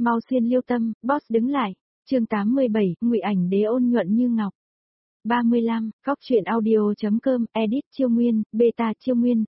Mau xuyên liêu tâm, boss đứng lại. Chương 87, Ngụy Ảnh Đế ôn nhuận như ngọc. 35, Góc truyện audio.com, edit Chiêu Nguyên, beta Chiêu Nguyên,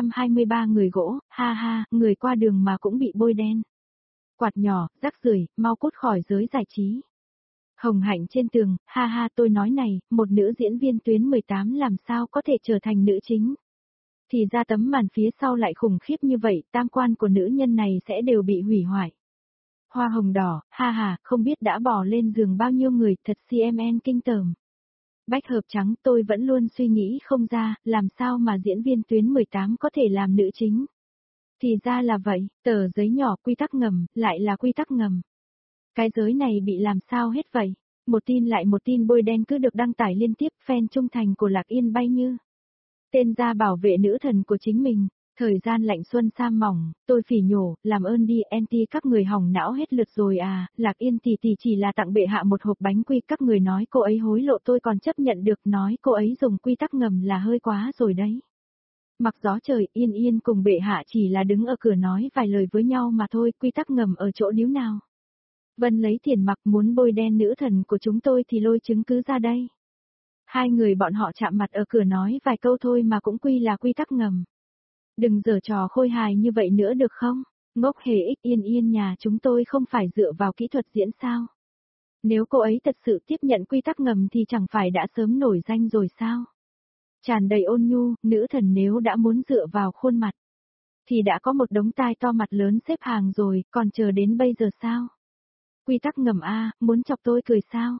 123 người gỗ, ha ha, người qua đường mà cũng bị bôi đen. Quạt nhỏ, rác rưởi, mau cút khỏi giới giải trí. Hồng hạnh trên tường, ha ha, tôi nói này, một nữ diễn viên tuyến 18 làm sao có thể trở thành nữ chính. Thì ra tấm màn phía sau lại khủng khiếp như vậy, tam quan của nữ nhân này sẽ đều bị hủy hoại. Hoa hồng đỏ, ha ha, không biết đã bỏ lên giường bao nhiêu người, thật CMN kinh tởm. Bách hợp trắng, tôi vẫn luôn suy nghĩ không ra, làm sao mà diễn viên tuyến 18 có thể làm nữ chính. Thì ra là vậy, tờ giấy nhỏ quy tắc ngầm, lại là quy tắc ngầm. Cái giới này bị làm sao hết vậy? Một tin lại một tin bôi đen cứ được đăng tải liên tiếp, fan trung thành của Lạc Yên bay như tên ra bảo vệ nữ thần của chính mình. Thời gian lạnh xuân sam mỏng, tôi phỉ nhổ, làm ơn đi, anti các người hỏng não hết lượt rồi à, Lạc Yên tỷ tỷ chỉ là tặng bệ hạ một hộp bánh quy, các người nói cô ấy hối lộ tôi còn chấp nhận được, nói cô ấy dùng quy tắc ngầm là hơi quá rồi đấy. Mặc gió trời, Yên Yên cùng bệ hạ chỉ là đứng ở cửa nói vài lời với nhau mà thôi, quy tắc ngầm ở chỗ níu nào. Vân lấy tiền mặc muốn bôi đen nữ thần của chúng tôi thì lôi chứng cứ ra đây. Hai người bọn họ chạm mặt ở cửa nói vài câu thôi mà cũng quy là quy tắc ngầm. Đừng giở trò khôi hài như vậy nữa được không? Ngốc hề ích, Yên Yên nhà chúng tôi không phải dựa vào kỹ thuật diễn sao? Nếu cô ấy thật sự tiếp nhận quy tắc ngầm thì chẳng phải đã sớm nổi danh rồi sao? Tràn đầy ôn nhu, nữ thần nếu đã muốn dựa vào khuôn mặt, thì đã có một đống tai to mặt lớn xếp hàng rồi, còn chờ đến bây giờ sao? Quy tắc ngầm a, muốn chọc tôi cười sao?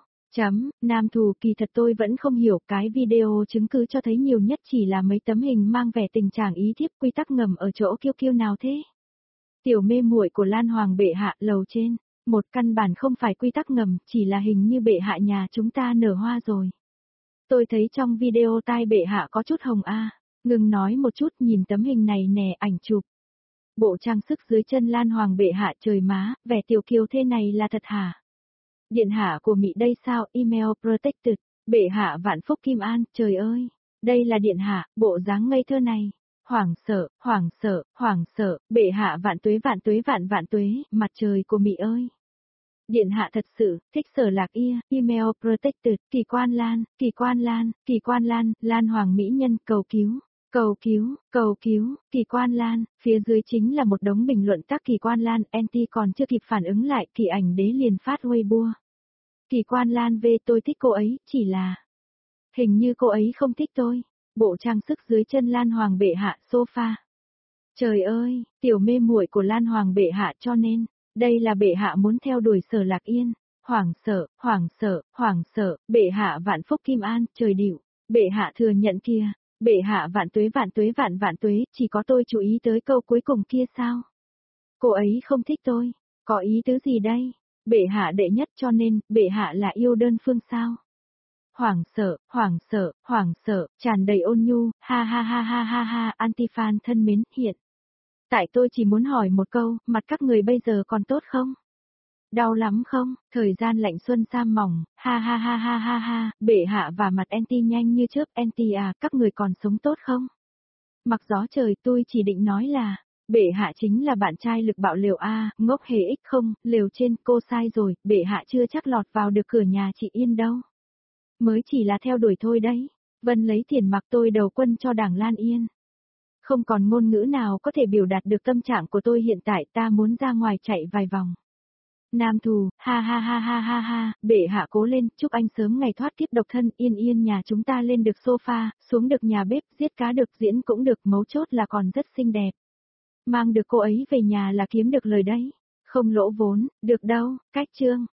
Nam thù, kỳ thật tôi vẫn không hiểu, cái video chứng cứ cho thấy nhiều nhất chỉ là mấy tấm hình mang vẻ tình trạng ý thiếp, quy tắc ngầm ở chỗ kiêu kiêu nào thế? Tiểu mê muội của Lan Hoàng bệ hạ lầu trên, một căn bản không phải quy tắc ngầm, chỉ là hình như bệ hạ nhà chúng ta nở hoa rồi. Tôi thấy trong video tai bệ hạ có chút hồng a. Ngừng nói một chút, nhìn tấm hình này nè, ảnh chụp. Bộ trang sức dưới chân Lan Hoàng bệ hạ, trời má, vẻ tiểu kiều thế này là thật hả? Điện hạ của Mỹ đây sao, email protected, bệ hạ vạn phúc kim an, trời ơi, đây là điện hạ, bộ dáng ngây thơ này. Hoảng sợ, bệ hạ vạn tuế vạn tuế, mặt trời của Mỹ ơi. Điện hạ thật sự, thích Sở Lạc Ia, email protected, kỳ quan Lan, Lan Hoàng Mỹ nhân, cầu cứu, kỳ quan Lan, phía dưới chính là một đống bình luận tác kỳ quan Lan, anti còn chưa kịp phản ứng lại, Kỳ Ảnh Đế liền phát Weibo. Kỳ quan Lan về, tôi thích cô ấy, chỉ là hình như cô ấy không thích tôi. Bộ trang sức dưới chân Lan Hoàng bệ hạ, sofa. Trời ơi, tiểu mê muội của Lan Hoàng bệ hạ, cho nên đây là bệ hạ muốn theo đuổi Sở Lạc Yên. Hoảng sợ, bệ hạ vạn phúc kim an, trời điệu, bệ hạ thừa nhận kia, bệ hạ vạn tuế, chỉ có tôi chú ý tới câu cuối cùng kia sao? Cô ấy không thích tôi, có ý tứ gì đây? Bệ hạ đệ nhất cho nên, bệ hạ là yêu đơn phương sao? Hoảng sợ, tràn đầy ôn nhu, ha, anti-fan thân mến, hiện. Tại tôi chỉ muốn hỏi một câu, mặt các người bây giờ còn tốt không? Đau lắm không? Thời gian lạnh xuân sam mỏng, ha, bệ hạ và mặt anti nhanh như chớp, anti à, các người còn sống tốt không? Mặc gió trời, tôi chỉ định nói là, bệ hạ chính là bạn trai lực bạo liều a, ngốc hề ích không, liều trên, cô sai rồi, bệ hạ chưa chắc lọt vào được cửa nhà chị Yên đâu. Mới chỉ là theo đuổi thôi đấy. Vân lấy tiền mặc tôi đầu quân cho đảng Lan Yên. Không còn ngôn ngữ nào có thể biểu đạt được tâm trạng của tôi hiện tại, ta muốn ra ngoài chạy vài vòng. Nam thù, ha, bệ hạ cố lên, chúc anh sớm ngày thoát kiếp độc thân, Yên nhà chúng ta lên được sofa, xuống được nhà bếp, giết cá được, diễn cũng được, mấu chốt là còn rất xinh đẹp. Mang được cô ấy về nhà là kiếm được lời đấy, không lỗ vốn, được đâu, cách chương.